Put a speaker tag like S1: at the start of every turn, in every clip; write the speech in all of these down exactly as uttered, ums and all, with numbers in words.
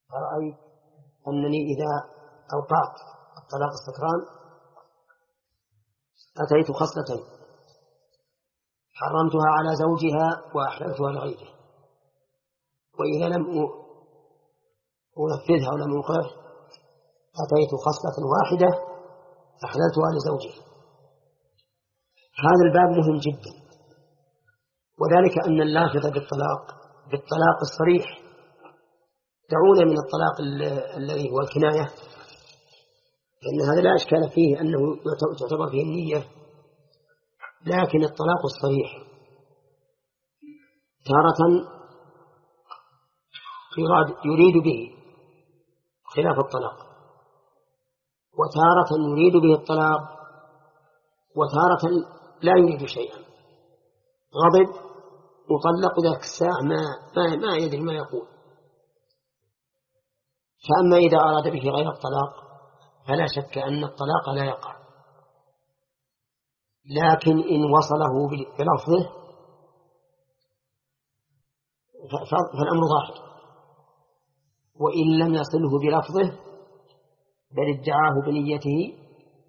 S1: أرأيت أنني إذا أوقعت الطلاق السكران أتيت خصلتين: حرمتها على زوجها وأحللتها لغيره، وإذا لم أنفذها ولم أقره أتيت خصلة واحدة أحللتها لزوجها. هذا الباب مهم جدا، وذلك أن اللافظ بالطلاق بالطلاق الصريح دعونا من الطلاق الذي هو الكناية، لأن هذا لا إشكال فيه أنه تعتبر فيه النية، لكن الطلاق الصريح تارة يريد به خلاف الطلاق، وتارة يريد به الطلاق، وتارة لا يريد شيئا، غضب مطلق ذاك الساعة ما, ما, ما يدري ما يقول. فأما إذا أراد به غير الطلاق فلا شك أن الطلاق لا يقع، لكن إن وصله بلفظه فالأمر ظاهر، وإن لم يصله بلفظه بل ادعاه بنيته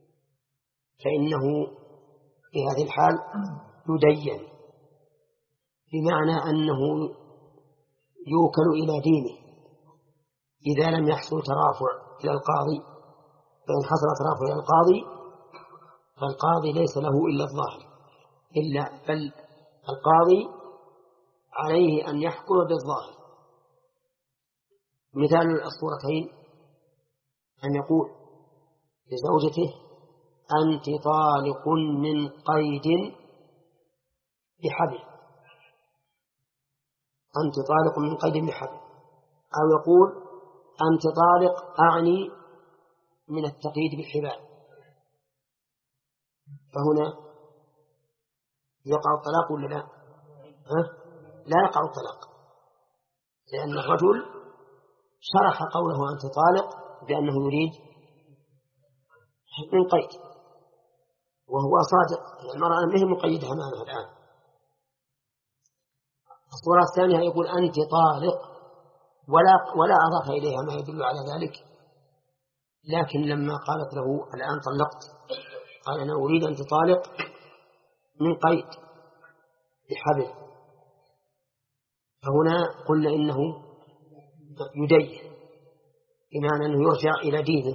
S1: فإنه في هذه الحال يدين، بمعنى أنه يوكل إلى دينه إذا لم يحصل ترافع إلى القاضي. فإن حصل ترافع إلى القاضي فالقاضي ليس له إلا الظاهر، إلا بل القاضي عليه أن يحكم بالظاهر. مثال الصورتين أن يقول لزوجته: أنت طالق من قيد بحبل، أنت طالق من قيد بحبل، أو يقول أنت طالق أعني من التقييد بالحبال، فهنا يقع الطلاق ولا لا؟ ها؟ لا يقع الطلاق، لأن الرجل شرح قوله أنت طالق بأنه يريد من قيد، وهو صادق، المرأة ما هي مقيدة أمامه الآن. الصورة الثانية يقول أنت طالق ولا, ولا أضاف إليها ما يدل على ذلك، لكن لما قالت له الآن طلقت قال أنا أريد أن تطالق من قيد بحبل، فهنا قلنا إنه يدين، بمعنى أنه يرجع إلى دينه.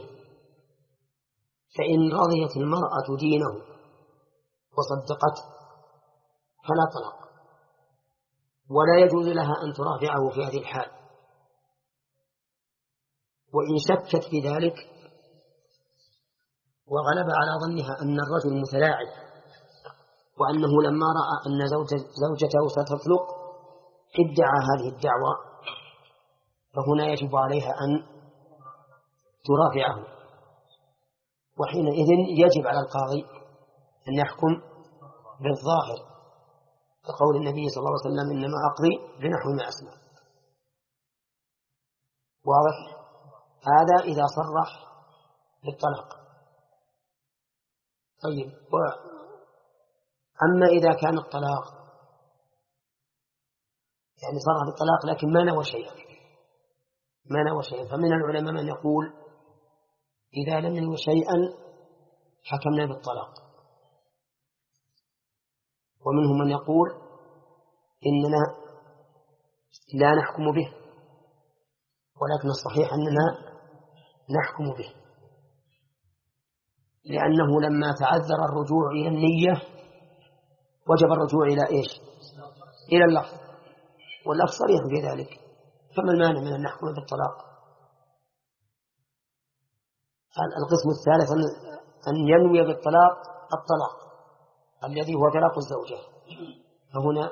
S1: فإن رضيت المرأة دينه وصدقته فلا طلاق، ولا يجوز لها أن ترافعه في هذه الحال. وإن شكت في ذلك وغلب على ظنها أن الرجل متلاعب وأنه لما رأى أن زوجته ستطلق ادعى هذه الدعوة، فهنا يجب عليها أن ترافعه، وحينئذ يجب على القاضي أن يحكم بالظاهر، كقول النبي صلى الله عليه وسلم: إنما أقضي بنحو ما أسمع. واضح؟ هذا إذا صرح بالطلاق. طيب، أما إذا كان الطلاق يعني صرح بالطلاق لكن ما نوى شيئا ما نوى شيئا فمن العلماء من يقول إذا لم ينوي شيئا حكمنا بالطلاق، ومنهم من يقول إننا لا نحكم به، ولكن الصحيح أننا نحكم به، لأنه لما تعذر الرجوع إلى النية وجب الرجوع إلى إيش؟ إلى اللفظ، واللفظ صريح في ذلك، فما المانع من أن نحكم بالطلاق؟ القسم الثالث أن ينوي بالطلاق الطلاق الذي هو طلاق الزوجة، فهنا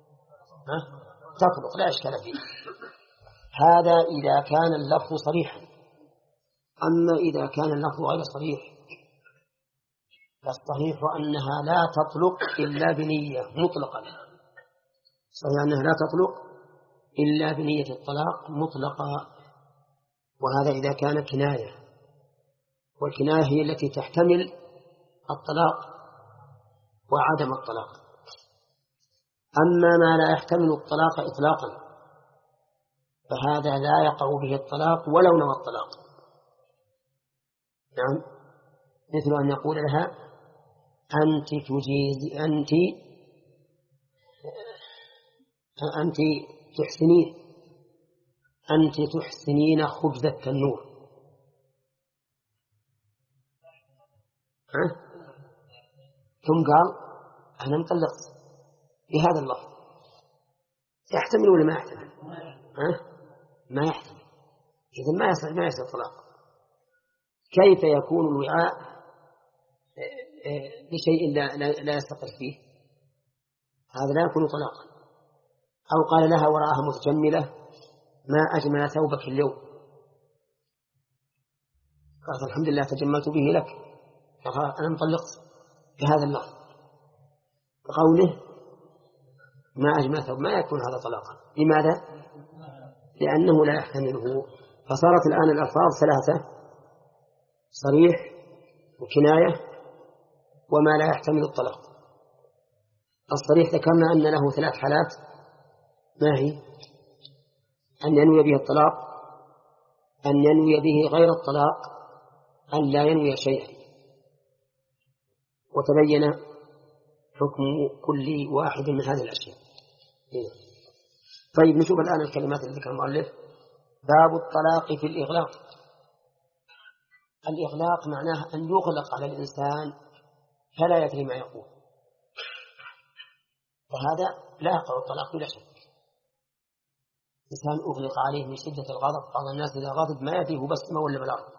S1: تطلق لا إشكال فيه. هذا إذا كان اللفظ صريحا. أما إذا كان اللفظ غير صريح فالصحيح أنها لا تطلق إلا بنية مطلقا، صحيح أنها لا تطلق إلا بنية الطلاق مطلقا، وهذا إذا كان كناية، والكناية هي التي تحتمل الطلاق وعدم الطلاق. أما ما لا يحتمل الطلاق إطلاقا فهذا لا يقع به الطلاق ولو نوى الطلاق. نعم، مثل أن يقول لها أنت تجيز أنت أنت تحسنين أنت تحسنين خبز التنور، ها؟ ثم قال أنا مطلقت بهذا اللفظ، يحتمل ولا ما يحتمل؟ ها؟ ما يحتمل. إذن ما يصل ما يصل طلاق. كيف يكون الوعاء لشيء لا, لا, لا يستقر فيه؟ هذا لا يكون طلاقا. أو قال لها وراءها متجملة ما أجمل ثوبك اليوم، قالت الحمد لله تجملت به لك، فقال أنا مطلقت بهذا اللفظ. بقوله ما أجمل ثوب ما يكون هذا طلاقا. لماذا؟ لأنه لا يحتمله. فصارت الآن الألفاظ ثلاثة: صريح وكناية وما لا يحتمل الطلاق. الصريح ذكرنا أن له ثلاث حالات، ما هي؟ أن ينوي به الطلاق، أن ينوي به غير الطلاق، أن لا ينوي شيئا. وتبين حكم كل واحد من هذه الأشياء. طيب نشوف الآن الكلمات التي ذكر المؤلف. باب الطلاق في الإغلاق. الإغلاق معناه أن يغلق على الإنسان فلا يدري ما يقول، وهذا لا يقع الطلاق بلا شك. إنسان أغلق عليه من شدة الغضب، بعض الناس إذا غضب ما يدري هو بسمة ولا بالأرض،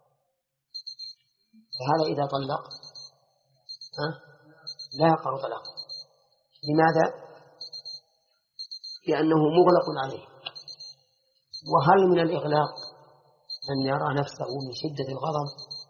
S1: فهذا إذا طلق ها لا يقع طلاق. لماذا؟ لأنه مغلق عليه. وهل من الإغلاق أن يرى نفسه من شدة الغضب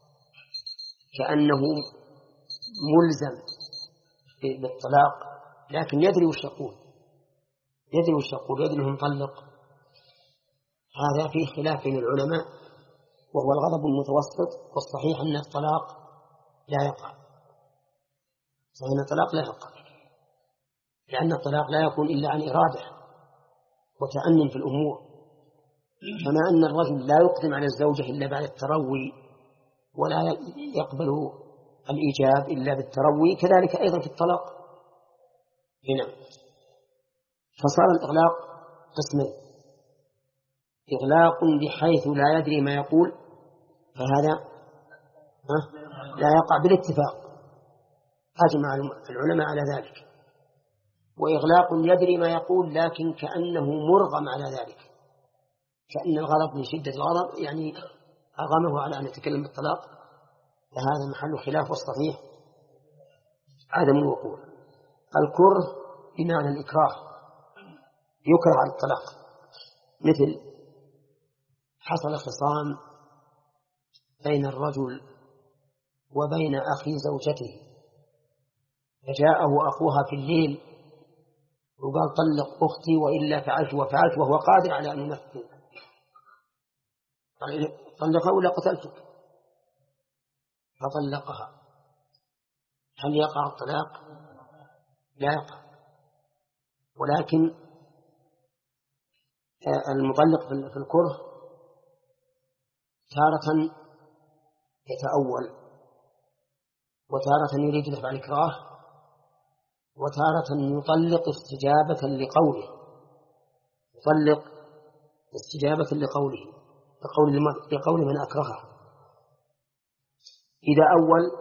S1: كأنه ملزم بالطلاق، لكن يدري وش يقول، يدري وش يقول، يدري أنه مطلق؟ هذا فيه خلاف بين العلماء، وهو الغضب المتوسط. والصحيح أن الطلاق لا يقع، صحيح أن الطلاق لا يقع، لأن الطلاق لا يكون إلا عن إرادة وتأنن في الأمور. كما أن الرجل لا يقدم على الزوجة إلا بعد التروي، ولا يقبل الإيجاب إلا بالتروي، كذلك أيضا في الطلاق هنا. فصار الإغلاق قسمين: إغلاق بحيث لا يدري ما يقول، فهذا لا يقع بالاتفاق، أجمع العلماء على ذلك. وإغلاق يدري ما يقول لكن كأنه مرغم على ذلك، كأن الغضب من شدة الغضب يعني أرغمه على أن يتكلم بالطلاق، فهذا محل خلاف، والصحيح عدم الوقوع. الكره بمعنى الإكراه، يكره على الطلاق. مثل حصل خصام بين الرجل وبين أخي زوجته، فجاءه أخوها في الليل وقال طلق أختي وإلا فعلت وفعلت، وهو قادر على أن ينفذ، طلقها ولا قتلتك، فطلقها. هل يقع الطلاق؟ لا يقع. ولكن المطلق في الكره تارة يتأول، وتارة يريد دفع الإكراه، وتارة يطلق استجابة لقوله، يطلق استجابة لقوله لقول من أكرهه. إذا أول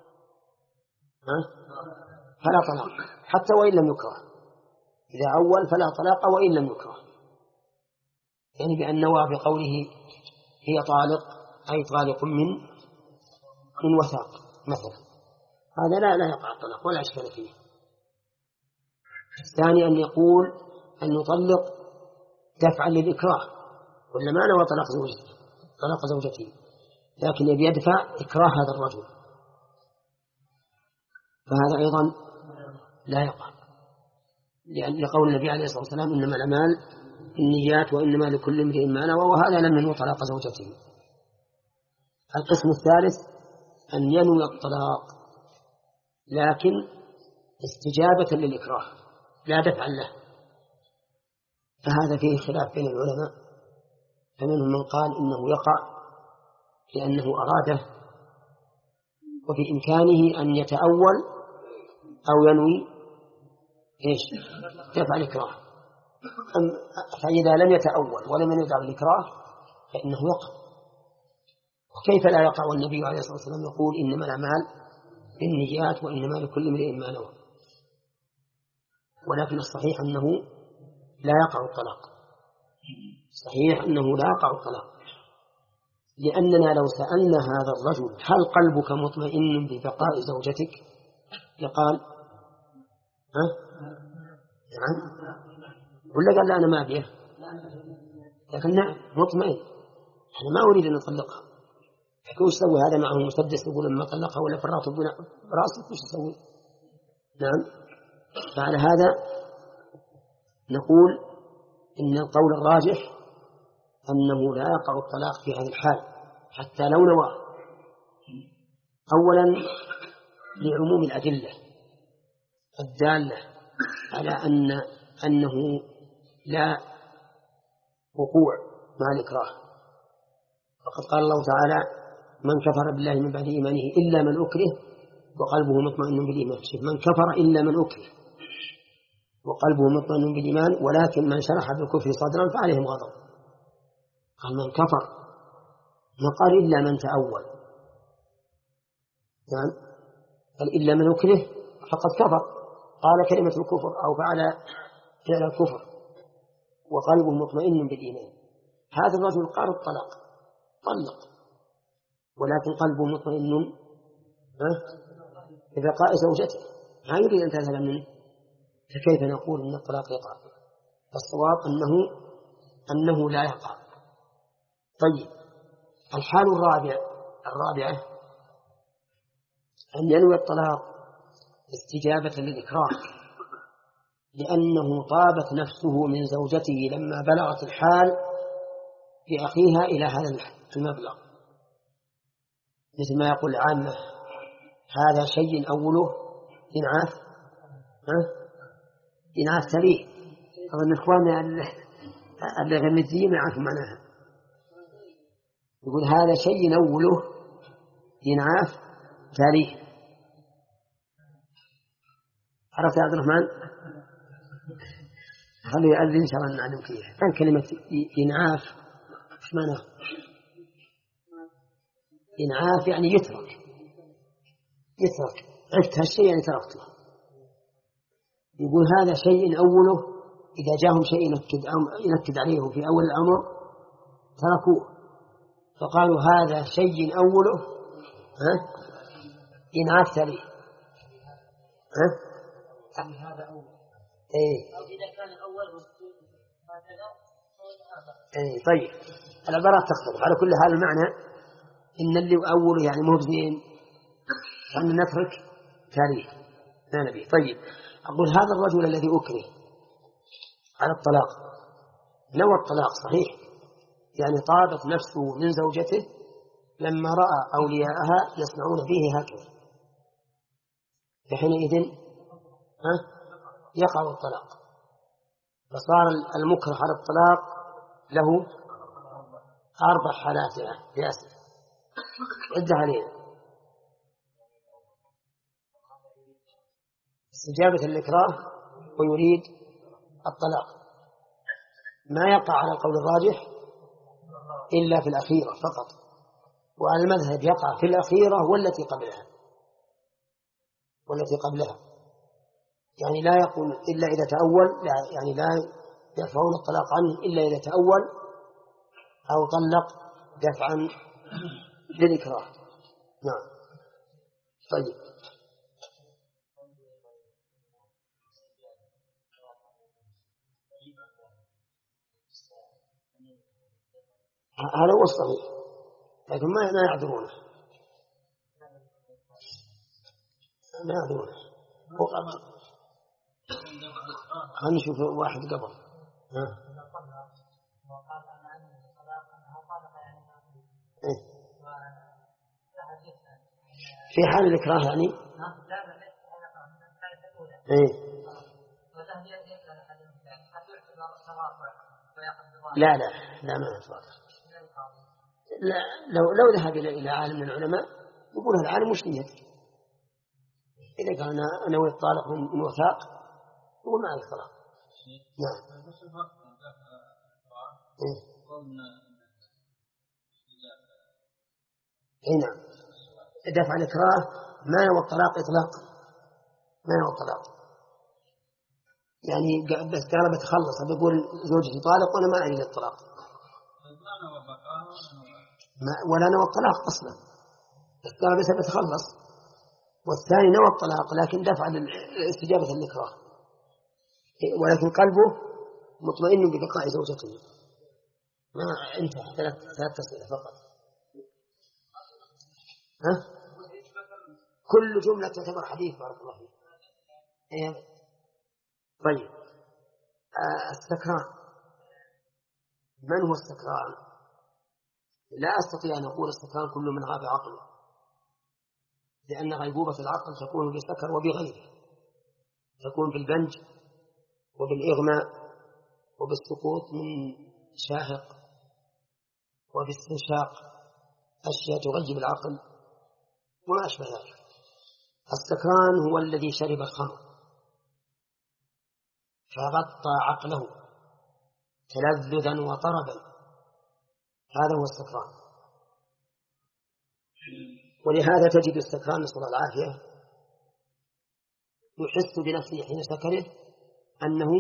S1: فلا طلاق حتى وإن لم يكره، إذا أول فلا طلاق وإن لم يكره، يعني بأن نوى بقوله هي طالق أي طالق من من وثاق مثلا، هذا لا لا يقع الطلاق ولا أشكال فيه. الثاني أن يقول أن يطلق دفعا للإكراه، ولا ما نوى طلاق زوجته طلاق زوجته، لكن يبي يدفع إكراه هذا الرجل، فهذا أيضا لا يقع، لأن لقول النبي عليه الصلاة والسلام إنما الأعمال النيات وإنما لكل امرئ ما نوى، وهذا لم ينوي طلاق زوجته. القسم الثالث أن ينوي الطلاق لكن استجابة للإكراه لا دفعا له، فهذا فيه خلاف بين العلماء، فمنهم من قال إنه يقع لأنه أراده وبإمكانه أن يتأول أو ينوي إيش دفع الإكراه. فإذا لم يتأول ولم يدع الإكراه فإنه يقع. وكيف لا يقع والنبي عليه الصلاة والسلام يقول إنما الأعمال بالنيات وإنما لكل امرئ ما نوى. ولكن الصحيح أنه لا يقع الطلاق، صحيح أنه لا يقع الطلاق، لأننا لو سألنا هذا الرجل هل قلبك مطمئن ببقاء زوجتك لقال ها نعم ولا قال لا أنا ما أبيه، لكن نعم مطمئن أنا ما أريد أن أطلقها. كيف يسوي هذا معه مسدس يقول لما طلقها ولا فرات براسك وش يسوي؟ نعم. فعلى هذا نقول إن القول الراجح أنه لا يقع الطلاق في هذه الحال حتى لو نوى. أولا لعموم الأدلة الدالة على أن أنه لا وقوع مع الإكراه. فقد قال الله تعالى من كفر بالله من بعد إيمانه إلا من أكره وقلبه مطمئن بالإيمان. من كفر إلا من أكره وقلبه مطمئن بالإيمان ولكن من شرح بالكفر صدرا فعليهم غضب. قال من كفر ما قال إلا من تأول يعني قال إلا من أكره فقد كفر قال كلمة الكفر أو فعل فعل الكفر وقلبه مطمئن بالإيمان. هذا الرجل قال الطلاق طلق ولكن قلبه مطمئن ببقاء زوجته ما يريد أن تذهب منه، فكيف نقول أن الطلاق يقع؟ الصواب أنه أنه لا يقع. طيب الحال الرابع الرابعة أن ينوي الطلاق استجابة للإكراه لأنه طابت نفسه من زوجته لما بلغت الحال بأخيها إلى هذا المبلغ، مثل ما يقول العامة هذا شيء أوله إنعاف إنعاف تليه. أظن إخواننا الغمزيين يعرفوا معناها. يقول هذا شيء أوله إنعاف تليه. عرفت يا عبد الرحمن؟ خليه يؤذن إن شاء الله نعلم فيها. كان كلمة إنعاف إيش معناها؟ إنعاف يعني يترك يترك عرفت هالشيء يعني تركته. يقول هذا شيء أوله إذا جاءهم شيء ينكد, ينكد عليه في أول الأمر تركوه فقالوا هذا شيء أوله ها إنعاف تليه ها هذا أول إيه أو إذا كان الأول هكذا إيه. طيب العبارات تختلف على كل حال. المعنى إن اللي أوله يعني مو بزين أن نترك تاريخ لا نبي. طيب أقول هذا الرجل الذي أكره على الطلاق نوى الطلاق صحيح يعني طابت نفسه من زوجته لما رأى أولياءها يصنعون به هكذا فحينئذ ها يقع الطلاق. فصار المكره على الطلاق له أربع حالات ياسر عد علينا. استجابة الإكراه ويريد الطلاق ما يقع على القول الراجح إلا في الأخيرة فقط والمذهب يقع في الأخيرة والتي قبلها والتي قبلها يعني لا يقول إلا إذا تأول لا يعني لا يرفعون الطلاق عنه إلا إذا تأول أو طلق دفعا للإكراه. نعم. طيب هذا هو الصحيح لكن ما ما يعذرونه ما يعذرونه. خلينا نشوف واحد قبل ها إيه؟ في حال الإكراه يعني إيه؟ لا لا لا ما يصادر لا لو لو ذهب إلى عالم من العلماء يقول هذا العالم وش نيتك؟ إذا قال أنا نوي الطالق من وثاق يقول ما عليك طلاق. نعم. إيه نعم. دفع الإكراه ما نوى الطلاق إطلاقا، ما نوى الطلاق، يعني بس قال بتخلص بيقول زوجتي طالق وأنا ما أريد الطلاق، ولا نوى الطلاق أصلا، بس قال بس بتخلص. والثاني نوى الطلاق لكن دفع استجابة الإكراه، ولكن قلبه مطمئن ببقاء زوجته. ما انتهى ثلاث ثلاث أسئلة فقط. ها؟ كل جملة تعتبر حديث. بارك الله فيك. إيه؟ طيب آه السكران، من هو السكران؟ لا أستطيع أن أقول السكران كل من غاب عقله، لأن غيبوبة العقل تكون بالسكر وبغيره، تكون بالبنج وبالإغماء وبالسقوط من شاهق وباستنشاق أشياء تغيب العقل وما أشبه ذلك. السكران هو الذي شرب الخمر فغطى عقله تلذذا وطربا، هذا هو السكران. ولهذا تجد السكران نسأل الله العافية يحس بنفسه حين سكره أنه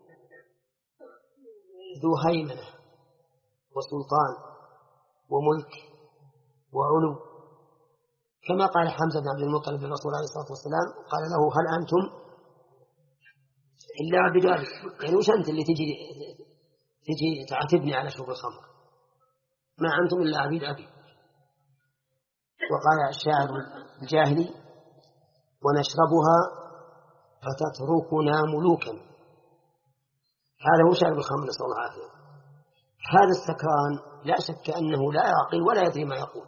S1: ذو هيمنة وسلطان وملك وعلو، كما قال حمزة بن عبد المطلب للرسول عليه الصلاة والسلام، قال له هل أنتم إلا عبد ذلك، يعني وش أنت اللي تجي تجي تعاتبني على شرب الخمر؟ ما أنتم إلا عبيد أبي. وقال الشاعر الجاهلي ونشربها فتتركنا ملوكا، هذا هو شارب الخمر نسأل الله العافية. هذا السكران لا شك أنه لا يعقل ولا يدري ما يقول،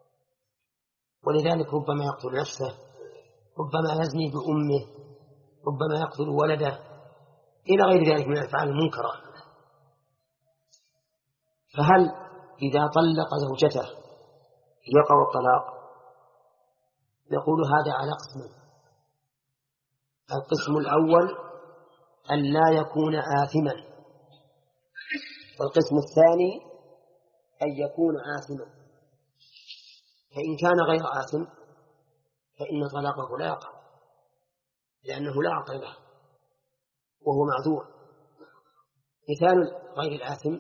S1: ولذلك ربما يقتل نفسه، ربما يزني بأمه، ربما يقتل ولده، إلى غير ذلك من الأفعال المنكرة. فهل إذا طلق زوجته يقع الطلاق؟ نقول هذا على قسمين. القسم الأول أن لا يكون آثما، والقسم الثاني أن يكون آثما. فإن كان غير آثم فإن طلاقه لا يقع، لأنه لا عقل له وهو معذور. مثال غير الآثم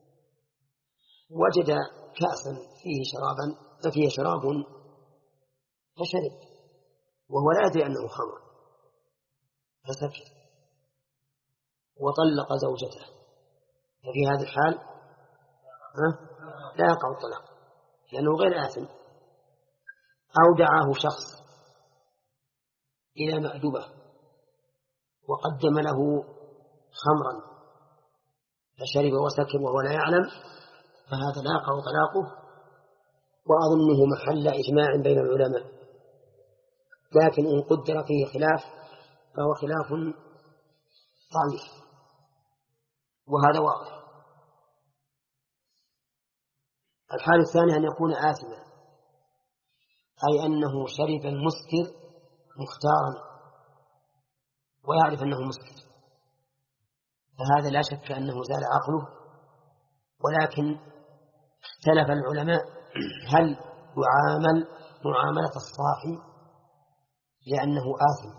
S1: وجد كأسا فيه شرابا فيه شراب فشرب وهو لا يدري أنه خمر فسكت وطلق زوجته، ففي هذا الحال لا يقع الطلاق لأنه غير آثم. أو دعاه شخص إلى مأدبة وقدم له خمرا فشرب وسكر وهو لا يعلم، فهذا لا يقع طلاقه، وأظنه محل إجماع بين العلماء. لكن إن قدر فيه خلاف فهو خلاف ضعيف، وهذا واضح. الحال الثاني أن يكون آثما، أي أنه شرب المسكر مختارا ويعرف أنه مسكر، فهذا لا شك أنه زال عقله. ولكن اختلف العلماء هل يعامل معاملة الصاحي لأنه آثم،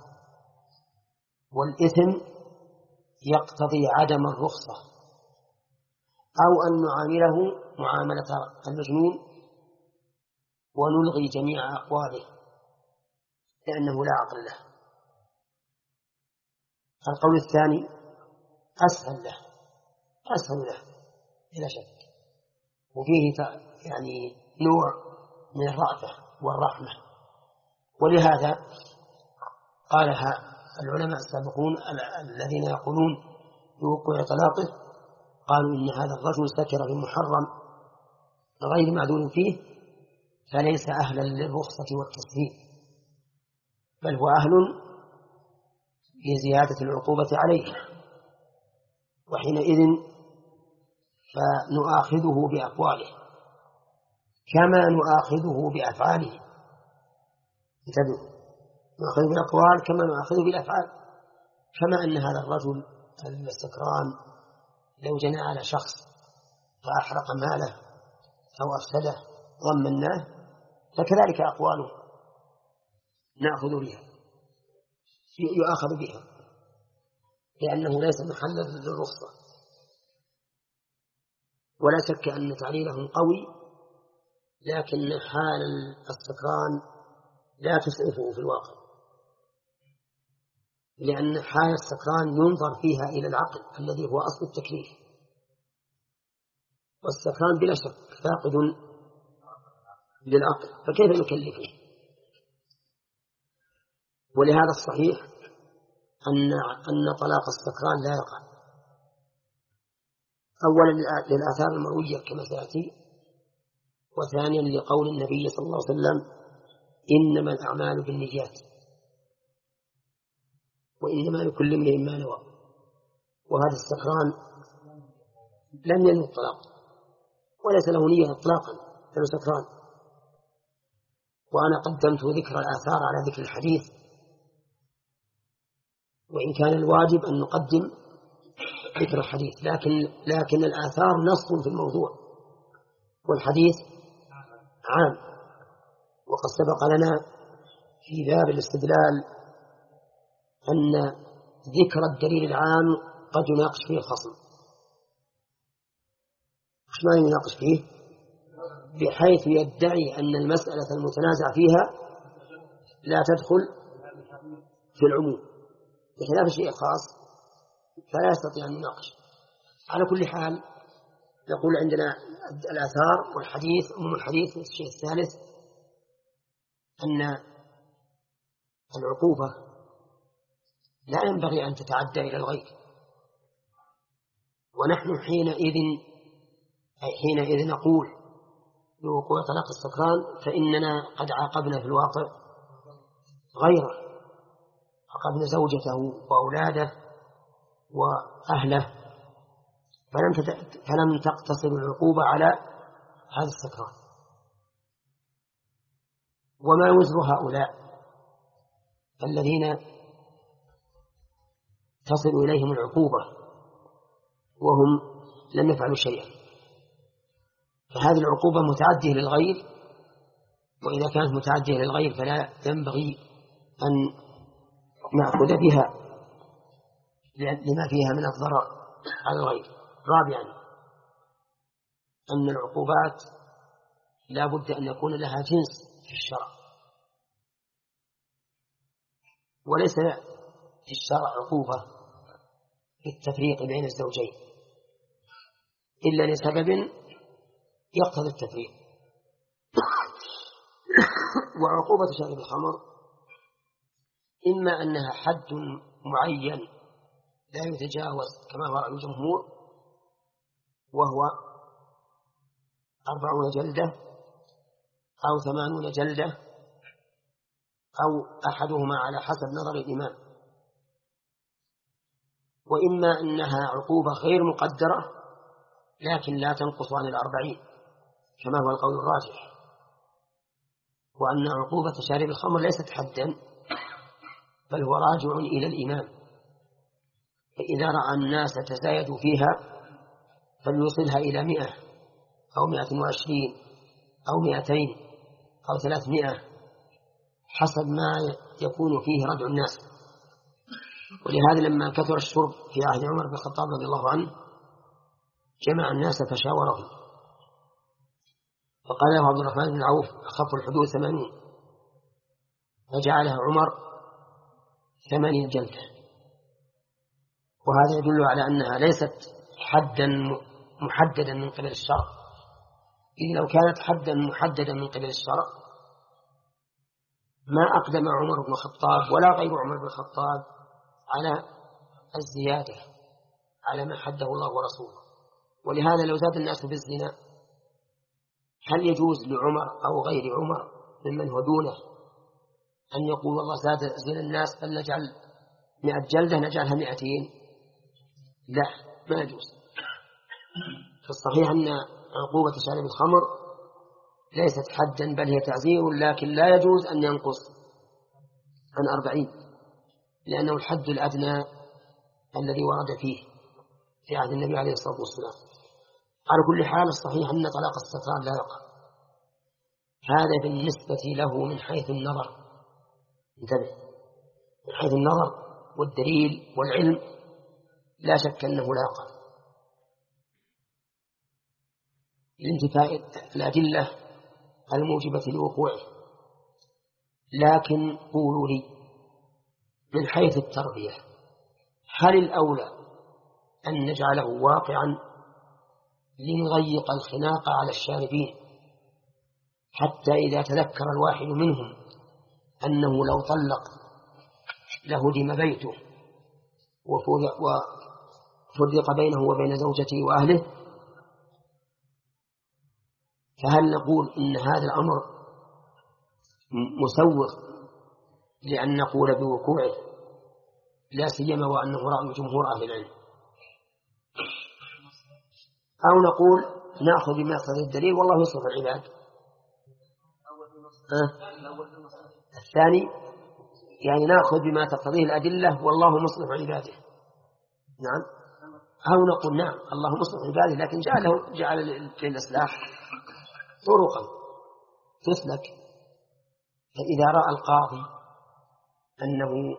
S1: والإثم يقتضي عدم الرخصة، أو أن نعامله معاملة المجنون ونلغي جميع أقواله لأنه لا عقل له. القول الثاني أسهل له أسهل له بلا شك، وفيه يعني نوع من الرأفة والرحمة. ولهذا قالها العلماء السابقون الذين يقولون بوقوع طلاقه، قالوا إن هذا الرجل سكر بمحرم غير معذور فيه فليس أهلا للرخصة والتسهيل، بل هو أهل لزيادة العقوبة عليه، وحينئذ فنؤاخذه بأقواله كما نؤاخذه بأفعاله. انتبهوا، نؤاخذه بالأقوال كما نؤاخذه بالأفعال. كما أن هذا الرجل السكران لو جنى على شخص فأحرق ماله أو أفسده ضمناه، فكذلك أقواله نأخذ بها، يؤاخذ بها، لأنه ليس محلا للرخصة. ولا شك أن تعليلهم قوي، لكن حال السكران لا تسعفه في الواقع، لأن حال السكران ينظر فيها إلى العقل الذي هو أصل التكليف، والسكران بلا شك فاقد للعقل، فكيف نكلفه؟ ولهذا الصحيح أن أن طلاق السكران لا يقع، أولا للآثار المروية كما سيأتي، وثانيا لقول النبي صلى الله عليه وسلم إنما الأعمال بالنيات وإنما لكل امرئ ما نوى. وهذا السكران لم ينوي الطلاق وليس له نية إطلاقا، لأنه سكران. وأنا قدمت ذكر الآثار على ذكر الحديث، وإن كان الواجب أن نقدم ذكر الحديث، لكن لكن الآثار نص في الموضوع والحديث عام. وقد سبق لنا في باب الاستدلال أن ذكر الدليل العام قد يناقش فيه الخصم. مش ما يناقش فيه؟ بحيث يدعي أن المسألة المتنازع فيها لا تدخل في العموم، بخلاف الشيء الخاص فلا يستطيع أن يناقش. على كل حال نقول عندنا الآثار والحديث. أم الحديث الشيء الثالث أن العقوبة لا ينبغي أن تتعدى إلى الغير، ونحن حينئذ حينئذ نقول بوقوع طلاق السكران فإننا قد عاقبنا في الواقع غيره، عاقبنا زوجته وأولاده وأهله، فلم فلم تقتصر العقوبة على هذا السكران. وما وزر هؤلاء الذين تصل إليهم العقوبة وهم لم يفعلوا شيئا؟ فهذه العقوبة متعدية للغير، وإذا كانت متعدية للغير فلا ينبغي أن نأخذ بها لما فيها من الضرر على الغير. رابعا أن العقوبات لا بد أن يكون لها جنس في الشرع، وليس في الشرع عقوبة للتفريق بين الزوجين إلا لسبب يقتضي التفريق. وعقوبة شارب الخمر إما أنها حد معين لا يتجاوز كما هو رأي الجمهور، وهو أربعون جلدة أو ثمانون جلدة أو أحدهما على حسب نظر الإمام، وإما أنها عقوبة غير مقدرة لكن لا تنقص عن الأربعين كما هو القول الراجح، وأن عقوبة شارب الخمر ليست حدا بل هو راجع إلى الإمام، فإذا رأى الناس تزايدوا فيها فليوصلها إلى مئة أو مئة وعشرين أو مئتين أو ثلاثمائة حسب ما يكون فيه ردع الناس. ولهذا لما كثر الشرب في عهد عمر بن الخطاب رضي الله عنه جمع الناس فشاورهم، فقال له عبد الرحمن بن عوف أخف الحدود ثمانين، فجعلها عمر ثمانين جلدة. وهذا يدل على أنها ليست حدا محددا من قبل الشرع، إذ لو كانت حدا محددا من قبل الشرع ما أقدم عمر بن الخطاب ولا غير عمر بن الخطاب على الزيادة على ما حده الله ورسوله. ولهذا لو زاد الناس بالزنا هل يجوز لعمر أو غير عمر ممن هو دونه أن يقول والله زاد زنا الناس فلنجعل مئة جلدة نجعلها مئتين؟ لا، ما يجوز. فالصحيح أن عقوبة شارب الخمر ليست حدا بل هي تعزير، لكن لا يجوز أن ينقص عن أربعين، لأنه الحد الأدنى الذي ورد فيه في عهد النبي عليه الصلاة والسلام. على كل حال الصحيح أن طلاق السكران لا يقع. هذا بالنسبة له من حيث النظر، انتبه، من حيث النظر والدليل والعلم لا شك أنه لا يقع لانتفاء الأدلة الموجبة لوقوعه. لكن قولوا لي من حيث التربية، هل الأولى أن نجعله واقعا لنضيق الخناق على الشاربين، حتى إذا تذكر الواحد منهم أنه لو طلق لهدم بيته وفرق بينه وبين زوجته وأهله، فهل نقول إن هذا الأمر مسوغ لأن نقول بوقوعه، لا سيما وأنه رأي جمهور أهل العلم، أو نقول نأخذ بمقتضى الدليل والله يصرف العباد؟ أه؟ الثاني يعني نأخذ بما تقتضيه الأدلة والله مصلح عباده، نعم، أو نقول نعم الله مصلح عباده لكن جعله جعل للإصلاح طرقا تسلك. فإذا رأى القاضي أنه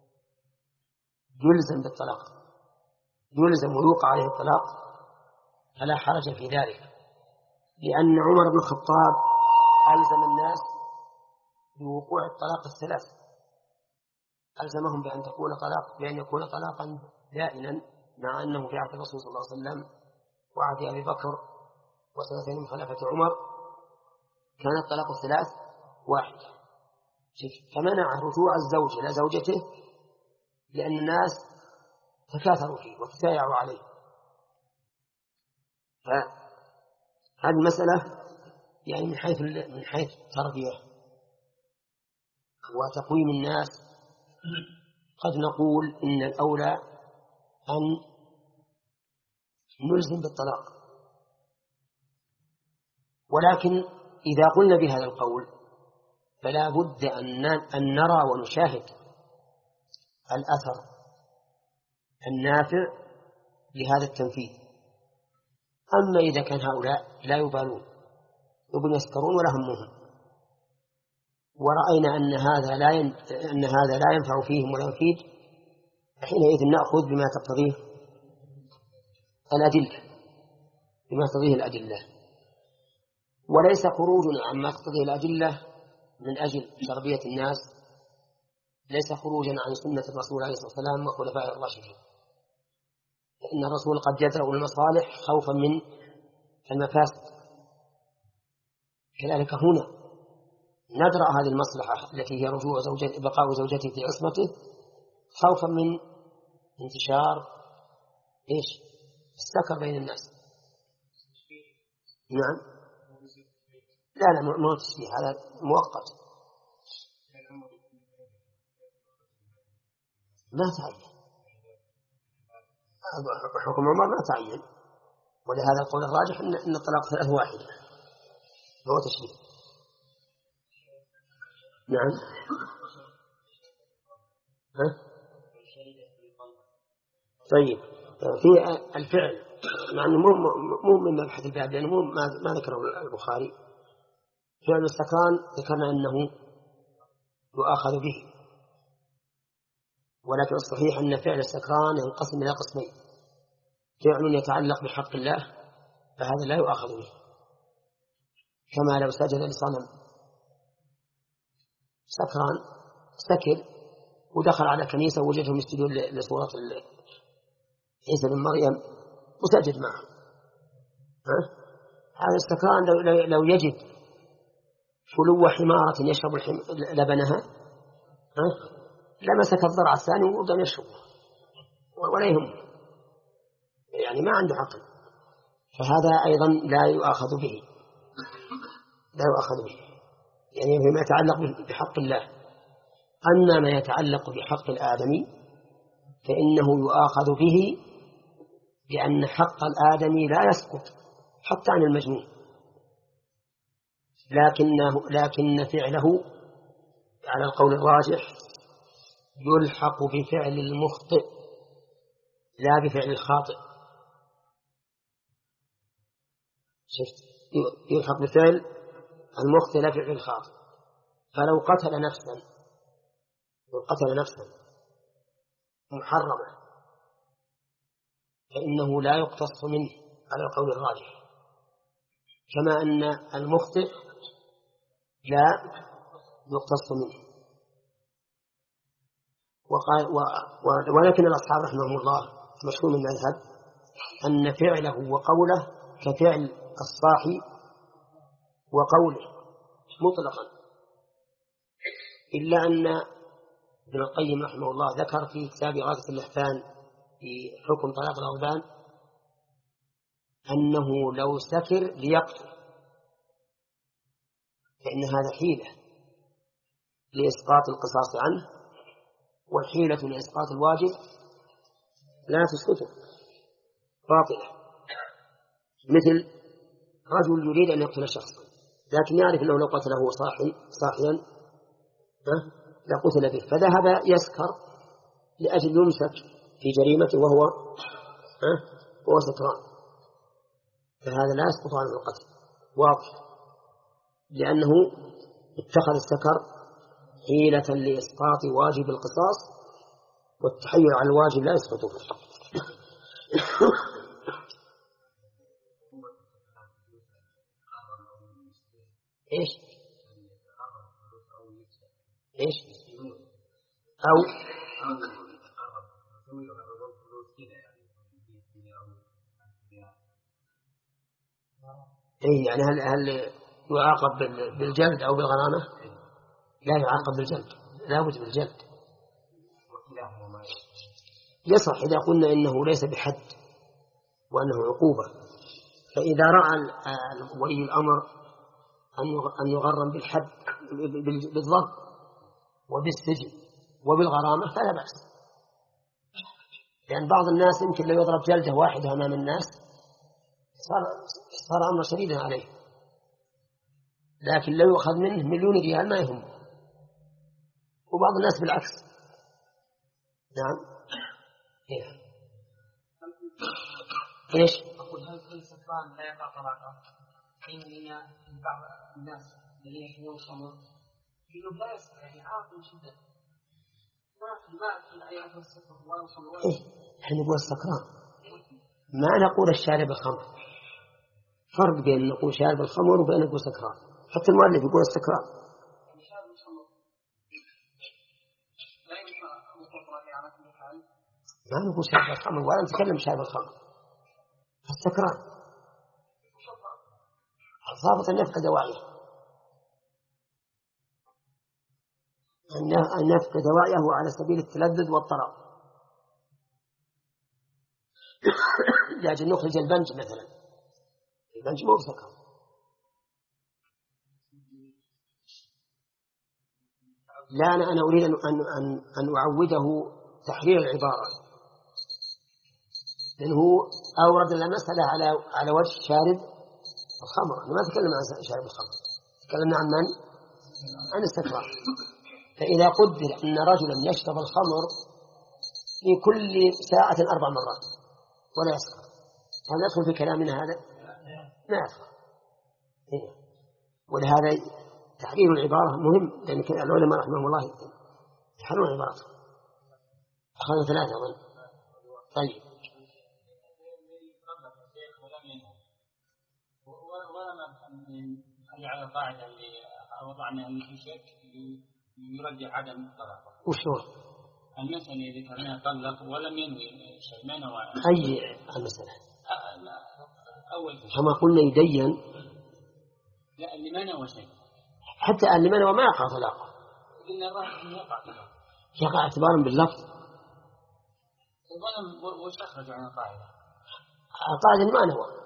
S1: يلزم بالطلاق، يلزم ويوقع عليه الطلاق، فلا حرج في ذلك، لأن عمر بن الخطاب ألزم الناس بوقوع الطلاق الثلاث، ألزمهم بأن تكون طلاق بأن يكون طلاقا دائما، مع أنه في عهد الرسول صلى الله عليه وسلم وعهد أبي بكر وسنتين من خلافة عمر كان الطلاق الثلاث واحد، فمنع رجوع الزوج إلى زوجته لأن الناس تكاثروا فيه وتسايعوا عليه. فهذه المسألة يعني من حيث من حيث التربية وتقويم الناس قد نقول إن الأولى أن نلزم بالطلاق، ولكن إذا قلنا بهذا القول فلا بد أن نرى ونشاهد الأثر النافع لهذا التنفيذ. أما إذا كان هؤلاء لا يبالون يبون يسكرون ولا همهم، ورأينا أن هذا لا ين... أن هذا لا ينفع فيهم ولا يفيد، حينئذ نأخذ بما تقتضيه الأدلة، بما تقتضيه الأدلة، وليس خروجنا عما تقتضيه الأدلة من أجل تربية الناس، ليس خروجا عن سنة الرسول عليه الصلاة والسلام وخلفائه الراشدين، فإن الرسول قد يدرأ المصالح خوفا من المفاسد، كذلك هنا ندرأ هذه المصلحة التي هي رجوع زوجته بقاء زوجته في عصمته خوفا من انتشار إيش السكر بين الناس. نعم، لا لا ما تشبيه، هذا مؤقت ما تعين، حكم عمر ما تعين، ولهذا القول الراجح أن الطلاق ثلاث واحدة هو تشبيه. نعم. ها؟ طيب في الفعل مع أنه مو من مبحث الباب لأنه مو ما ذكره البخاري، فعل السكران ذكرنا أنه يؤاخذ به، ولكن الصحيح أن فعل السكران ينقسم إلى قسمين: فعل يتعلق بحق الله فهذا لا يؤاخذ به، كما لو سجد لصنم سكران سكر ودخل على كنيسة ووجدهم يسجدون لصورة عيسى بن مريم وسجد معه، هذا السكران لو, لو يجد فلو حمارة يشرب لبنها لمسك الضرع الثاني وقام يشرب ولا يهم، يعني ما عنده عقل، فهذا أيضا لا يؤاخذ به، لا يؤاخذ به يعني فيما يتعلق بحق الله. أما ما يتعلق بحق الآدمي فإنه يؤاخذ به، لأن حق الآدمي لا يسقط حتى عن المجنون، لكنه لكن فعله على القول الراجح يلحق بفعل المخطئ لا بفعل الخاطئ. شفت؟ يلحق بفعل المخطئ لا بفعل الخاطئ. فلو قتل نفسا لو قتل نفسا محرمة فإنه لا يقتص منه على القول الراجح، كما أن المخطئ لا يقتص منه. وقال و... و... ولكن الأصحاب رحمهم الله مشهور من المذهب أن فعله وقوله كفعل الصاحي وقوله مطلقا، إلا أن ابن القيم رحمه الله ذكر في كتاب إغاثة اللحفان في حكم طلاق الغضبان أنه لو سكر ليقتل فإن هذا حيلة لإسقاط القصاص عنه، والحيلة لإسقاط الواجب لا تسقطه باطلة. مثل رجل يريد أن يقتل شخصا لكن يعرف أنه لو قتله صاحي صاحيا لقتل به، فذهب يسكر لأجل يمسك في جريمته وهو وهو سكران، فهذا لا يسقط عنه القتل واضح، لأنه اتخذ السكر حيلة لإسقاط واجب القصاص، والتحيل على الواجب لا يسقطه. إيش إيش أو إيه يعني هل هل يعاقب بالجلد أو بالغرامة؟ لا يعاقب بالجلد، لا بد بالجلد. يصح إذا قلنا إنه ليس بحد وأنه عقوبة، فإذا رأى ولي الأمر أن يغرم بالحد بالضرب وبالسجن وبالغرامة فلا بأس، لأن يعني بعض الناس يمكن لو يضرب جلدة واحدة أمام الناس صار صار أمر شديدا عليه، لكن لو يؤخذ منه مليون ريال ما يهم. وبعض الناس بالعكس. نعم. إيه. إيش؟
S2: أقول هل كل سكران لا يقع طلاقا؟ حين أن بعض الناس الذين يشربون الخمر يقولون لا يسكر يعني عاقل شدة ما في ما في الآيات والسكر والخمر.
S1: إيه؟ إحنا نقول السكران ما نقول الشارب الخمر، فرق بين نقول شارب الخمر وبين نقول سكران. حتى المؤلف يقول السكران. ما نقول شارب الخمر ولا نتكلم شارب الخمر، السكران ضابط أن يفقد وعيه، أن يفقد وعيه على سبيل التلذذ والطرب. لأجل نخرج البنج مثلا، البنج مو بسكر. لا أنا أنا أريد أن أن أن أعوده تحرير العبارة، لأنه أورد المسألة على على وجه شارب الخمر. أنا ما أتكلم عن شارب الخمر، تكلمنا عن من؟ عن السكران. فإذا قدر أن رجلا يشرب الخمر في كل ساعة أربع مرات ولا يسكر، هل ندخل في كلامنا هذا؟ ما يدخل. ولهذا تحرير العبارة مهم، لأن العلماء رحمهم الله يحررون العبارات. أخذنا ثلاثة أظن. طيب
S2: هل على القاعدة اللي وضعنا أن في شك يرجع عدم الطلاق؟
S1: وشو؟
S2: المسألة إذا كان طلق ولم ينوي شيء ما نوى.
S1: أي المسألة؟
S2: أول شيء
S1: كما قلنا يدين.
S2: لا اللي ما نوى شيء.
S1: حتى اللي ما نوى ما يقع طلاقه.
S2: قلنا الراجح إنه يقع طلاق.
S1: يقع اعتبارا باللفظ.
S2: الظلم وش أخرج عن القاعدة؟
S1: القاعدة ما نوى.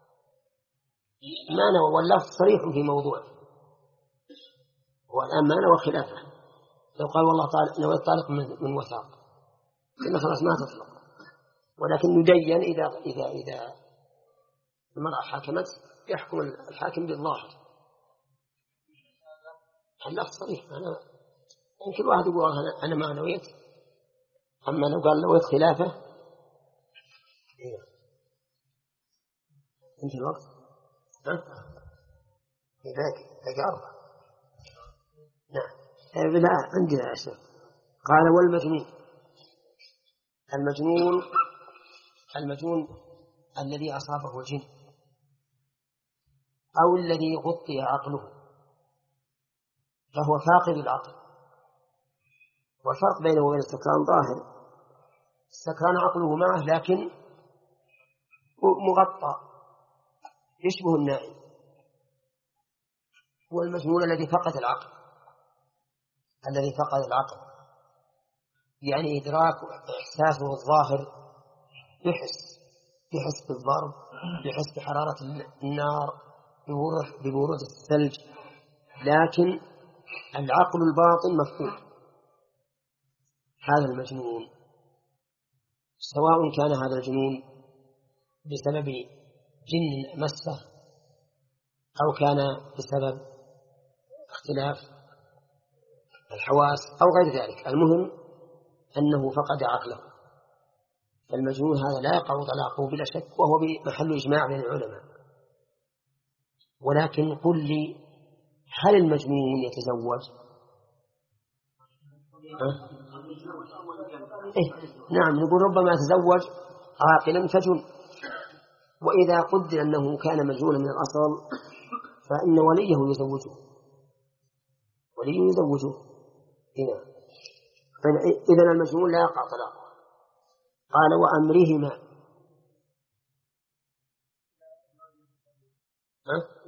S1: ما نوى واللفظ صريح في موضوع، والآن ما نوى خلافه. لو قال والله تعالى نوى الطالق من وثاق إن خلاص ما تطلق، ولكن يدين إذا إذا إذا المرأة حكمت يحكم الحاكم بالظاهر اللفظ صريح. أنا يمكن واحد يقول أنا, أنا ما نويت، أما لو قال نويت خلافه إيه. انت الوقت ها ذاك تجارب. نعم لا عندنا أشياء. قال والمجنون، المجنون المجنون الذي أصابه الجن أو الذي غطي عقله فهو فاقد العقل. والفرق بينه وبين السكران ظاهر. السكران عقله معه لكن مغطى يشبه النائم. هو المجنون الذي فقد العقل، الذي فقد العقل يعني إدراك إحساسه الظاهر، يحس يحس بالضرب، يحس بحرارة النار، ببرود الثلج، لكن العقل الباطن مفقود. هذا المجنون سواء كان هذا الجنون بسبب جن مسه أو كان بسبب اختلاف الحواس أو غير ذلك، المهم أنه فقد عقله. فالمجنون هذا لا يقع طلاقه بلا شك، وهو بمحل إجماع بين العلماء. ولكن قل لي هل المجنون يتزوج؟ أه؟ إيه؟ نعم نقول ربما يتزوج عاقلا فجن. وإذا قدر أنه كان مجنونا من الأصل فإن وليه يزوجه، وليه يزوجه هنا. إذن المجنون لا يقع طلاقه. قال وأمرهما ها؟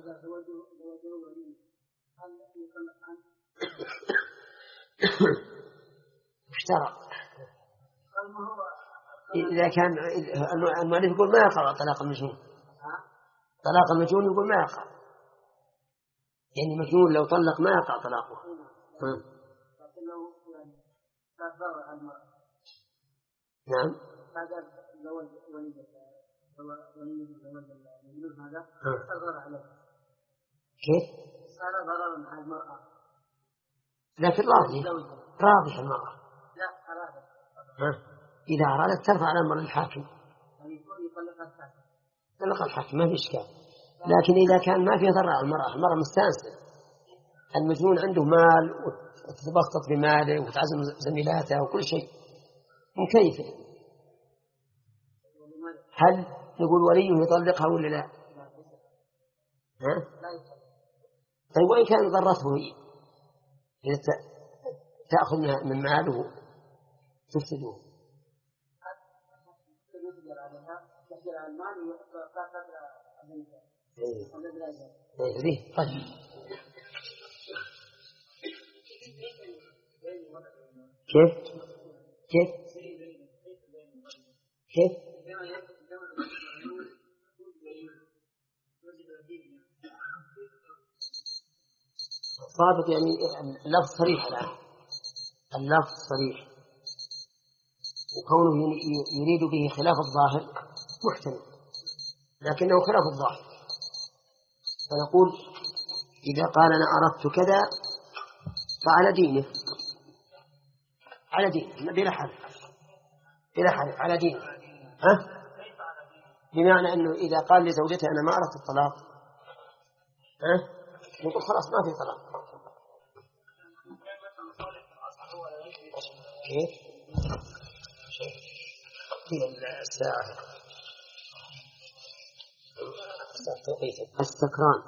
S1: اشترى إذا كان المؤلف يقول ما يقع طلاق المجنون، طلاق المجنون يقول ما يقع، يعني المجنون لو طلق ما يقع طلاقه. نعم كيف؟ صار ضررا على المرأة، لكن راضية راضية المرأة. لا أرادت إذا أرادت ترفع على أمر الحاكم، طلق الحاكم ما في إشكال. لكن إذا كان ما فيه ضرر على المرأة، المرأة مستانسة، المجنون عنده مال وتتبسط بماله وتعزم زميلاته وكل شيء مكيف، هل نقول وليه يطلقها ولا لا؟ ها؟ طيب وإن كان ضرته هي إذا تأخذ من ماله تفسده. إيه طيب كيف كيف كيف صادق، يعني اللفظ صريح الآن، اللفظ صريح، وكونه يريد به خلاف الظاهر محتمل، لكنه خلاف الظاهر. فنقول إذا قال أنا أردت كذا فعلى دينه، على دينه بلا حرف، بلا حرف على دينه. ها؟ بمعنى أنه إذا قال لزوجته أنا ما أردت الطلاق، ها؟ نقول خلاص ما في طلاق. كيف؟ الساعة السكران،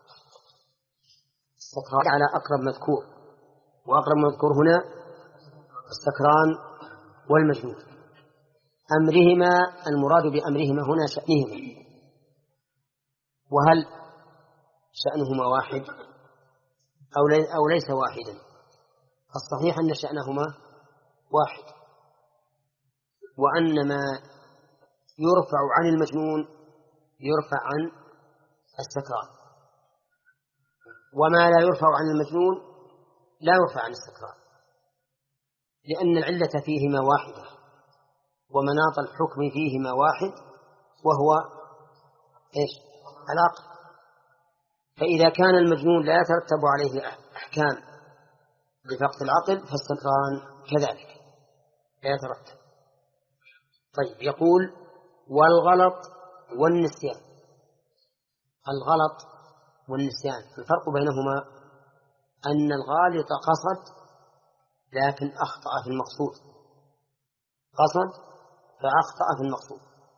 S1: السكران على أقرب مذكور، وأقرب مذكور هنا السكران والمجنون. أمرهما المراد بأمرهما هنا شأنهما، وهل شأنهما واحد أو, لي أو ليس واحدا؟ الصحيح أن شأنهما واحد، وأن ما يرفع عن المجنون يرفع عن السكران، وما لا يرفع عن المجنون لا يرفع عن السكران، لأن العلة فيهما واحدة ومناط الحكم فيهما واحد، وهو إيش؟ العقل. فإذا كان المجنون لا يترتب عليه أحكام بفقد العقل فالسكران كذلك لا يترتب. طيب يقول والغلط والنسيان. الغلط والنسيان الفرق بينهما أن الغالط قصد لكن أخطأ في المقصود، قصد فأخطأ في المقصود.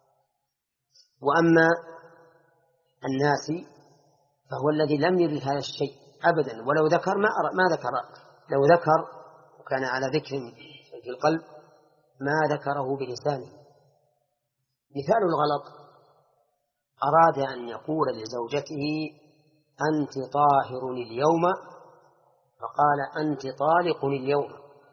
S1: وأما الناسي فهو الذي لم يرد هذا الشيء أبدا، ولو ذكر ما, ما ذكر، لو ذكر وكان على ذكر في القلب ما ذكره بلسانه. مثال الغلط أراد أن يقول لزوجته أنت طاهر اليوم فقال أنت طالق اليوم،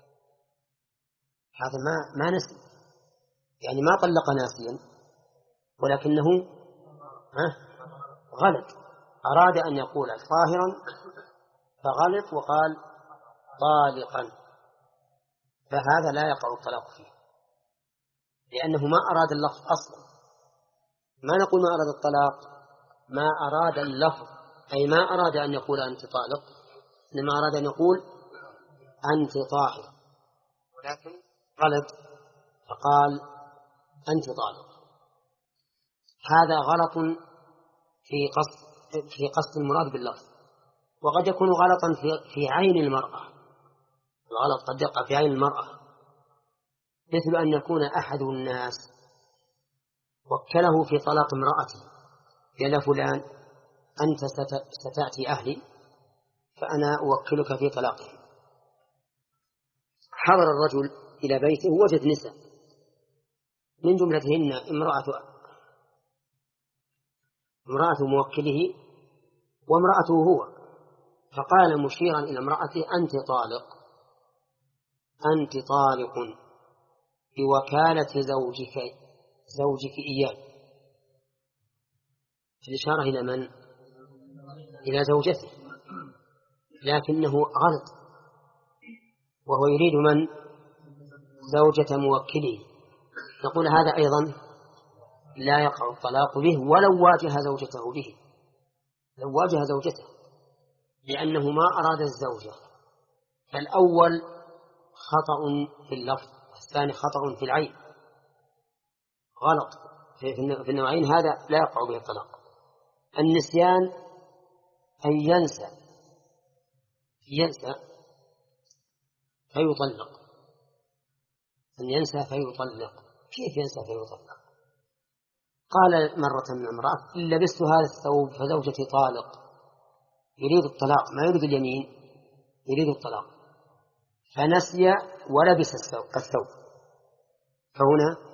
S1: هذا ما, ما نسي، يعني ما طلق ناسيا ولكنه غلط، أراد أن يقول طاهرا فغلط وقال طالقا، فهذا لا يقع الطلاق فيه لأنه ما أراد اللفظ أصلا. ما نقول ما أراد الطلاق، ما أراد اللفظ، أي ما أراد أن يقول أنت طالق، إنما أراد أن يقول أنت طاهر، ولكن غلط فقال أنت طالق. هذا غلط في قصد في قصد المراد باللفظ، وقد يكون غلطا في في عين المرأة. الغلط قد يقع في عين المرأة، مثل أن يكون أحد الناس وكله في طلاق امرأته، قال فلان أنت ستأتي أهلي فأنا أوكلك في طلاقه. حضر الرجل إلى بيته وجد نساء من جملتهن امرأة امرأة موكله وامرأته هو، فقال مشيرا إلى امرأته أنت طالق، أنت طالق بوكالة زوجك زوجك إياه، الإشارة إلى من؟ إلى زوجته، لكنه غلط وهو يريد من؟ زوجة موكله. نقول هذا أيضا لا يقع الطلاق به ولو واجه زوجته به، لو واجه زوجته، لأنه ما أراد الزوجة. فالأول خطأ في اللفظ والثاني خطأ في العين، غلط في النوعين، هذا لا يقع به الطلاق. النسيان أن ينسى ينسى فيطلق، أن ينسى فيطلق. كيف ينسى فيطلق؟ قال مرة من امرأة إن لبست هذا الثوب فزوجتي طالق، يريد الطلاق ما يريد اليمين، يريد الطلاق، فنسي ولبس الثوب، فهنا